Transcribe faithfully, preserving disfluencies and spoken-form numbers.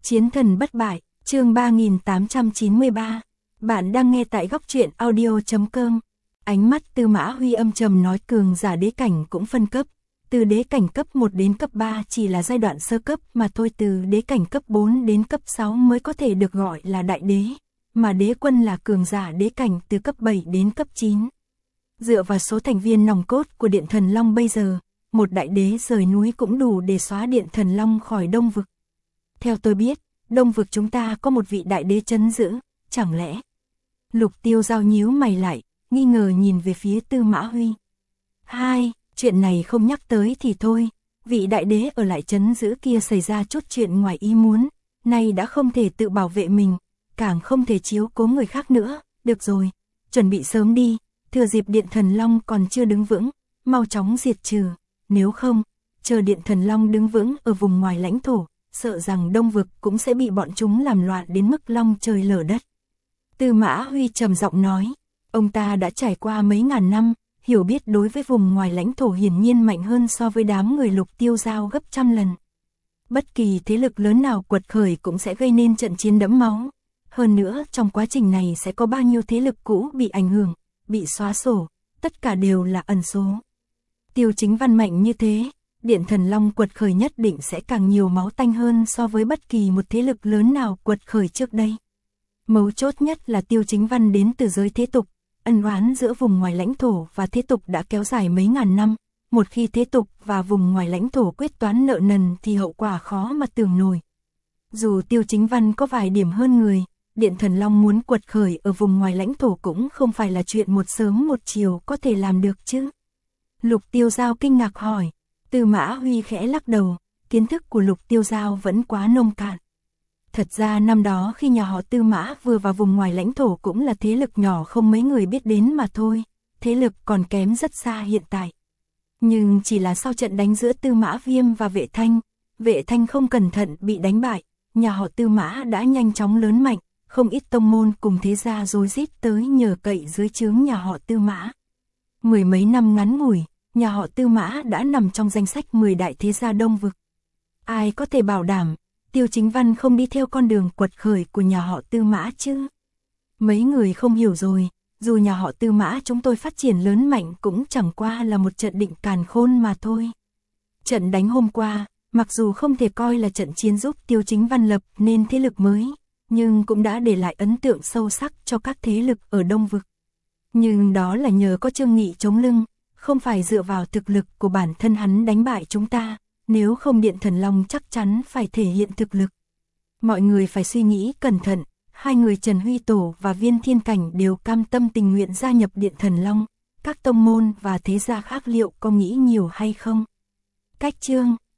Chiến thần bất bại, chương ba nghìn tám trăm chín mươi ba. Bạn đang nghe tại góc truyện audio chấm com. Ánh mắt Tư Mã Huy âm trầm nói cường giả đế cảnh cũng phân cấp. Từ đế cảnh cấp một đến cấp ba chỉ là giai đoạn sơ cấp mà thôi, từ đế cảnh cấp bốn đến cấp sáu mới có thể được gọi là đại đế. Mà đế quân là cường giả đế cảnh từ cấp bảy đến cấp chín. Dựa vào số thành viên nòng cốt của Điện Thần Long bây giờ, một đại đế rời núi cũng đủ để xóa Điện Thần Long khỏi Đông Vực. Theo tôi biết, Đông Vực chúng ta có một vị đại đế trấn giữ, chẳng lẽ? Lục Tiêu Giao nhíu mày lại, nghi ngờ nhìn về phía Tư Mã Huy. Hai, chuyện này không nhắc tới thì thôi, vị đại đế ở lại trấn giữ kia xảy ra chút chuyện ngoài ý muốn, nay đã không thể tự bảo vệ mình, càng không thể chiếu cố người khác nữa, được rồi, chuẩn bị sớm đi, thừa dịp Điện Thần Long còn chưa đứng vững, mau chóng diệt trừ, nếu không, chờ Điện Thần Long đứng vững ở vùng ngoài lãnh thổ, sợ rằng Đông Vực cũng sẽ bị bọn chúng làm loạn đến mức long trời lở đất. Tư Mã Huy trầm giọng nói, ông ta đã trải qua mấy ngàn năm, hiểu biết đối với vùng ngoài lãnh thổ hiển nhiên mạnh hơn so với đám người Lục Tiêu Giao gấp trăm lần. Bất kỳ thế lực lớn nào quật khởi cũng sẽ gây nên trận chiến đẫm máu. Hơn nữa, trong quá trình này sẽ có bao nhiêu thế lực cũ bị ảnh hưởng, bị xóa sổ, tất cả đều là ẩn số. Tiêu Chính Văn mạnh như thế, Điện Thần Long quật khởi nhất định sẽ càng nhiều máu tanh hơn so với bất kỳ một thế lực lớn nào quật khởi trước đây. Mấu chốt nhất là Tiêu Chính Văn đến từ giới thế tục, ân oán giữa vùng ngoài lãnh thổ và thế tục đã kéo dài mấy ngàn năm. Một khi thế tục và vùng ngoài lãnh thổ quyết toán nợ nần thì hậu quả khó mà tưởng nổi. Dù Tiêu Chính Văn có vài điểm hơn người, Điện Thần Long muốn quật khởi ở vùng ngoài lãnh thổ cũng không phải là chuyện một sớm một chiều có thể làm được chứ. Lục Tiêu Giao kinh ngạc hỏi. Tư Mã Huy khẽ lắc đầu, kiến thức của Lục Tiêu Giao vẫn quá nông cạn. Thật ra năm đó khi nhà họ Tư Mã vừa vào vùng ngoài lãnh thổ cũng là thế lực nhỏ không mấy người biết đến mà thôi, thế lực còn kém rất xa hiện tại. Nhưng chỉ là sau trận đánh giữa Tư Mã Viêm và Vệ Thanh, Vệ Thanh không cẩn thận bị đánh bại, nhà họ Tư Mã đã nhanh chóng lớn mạnh, không ít tông môn cùng thế gia rối rít tới nhờ cậy dưới trướng nhà họ Tư Mã. Mười mấy năm ngắn ngủi, nhà họ Tư Mã đã nằm trong danh sách mười đại thế gia Đông Vực. Ai có thể bảo đảm, Tiêu Chính Văn không đi theo con đường quật khởi của nhà họ Tư Mã chứ? Mấy người không hiểu rồi, dù nhà họ Tư Mã chúng tôi phát triển lớn mạnh cũng chẳng qua là một trận định càn khôn mà thôi. Trận đánh hôm qua, mặc dù không thể coi là trận chiến giúp Tiêu Chính Văn lập nên thế lực mới, nhưng cũng đã để lại ấn tượng sâu sắc cho các thế lực ở Đông Vực. Nhưng đó là nhờ có Trương Nghị chống lưng, không phải dựa vào thực lực của bản thân hắn đánh bại chúng ta, nếu không Điện Thần Long chắc chắn phải thể hiện thực lực. Mọi người phải suy nghĩ cẩn thận, hai người Trần Huy Tổ và Viên Thiên Cảnh đều cam tâm tình nguyện gia nhập Điện Thần Long, các tông môn và thế gia khác liệu có nghĩ nhiều hay không? Cách chương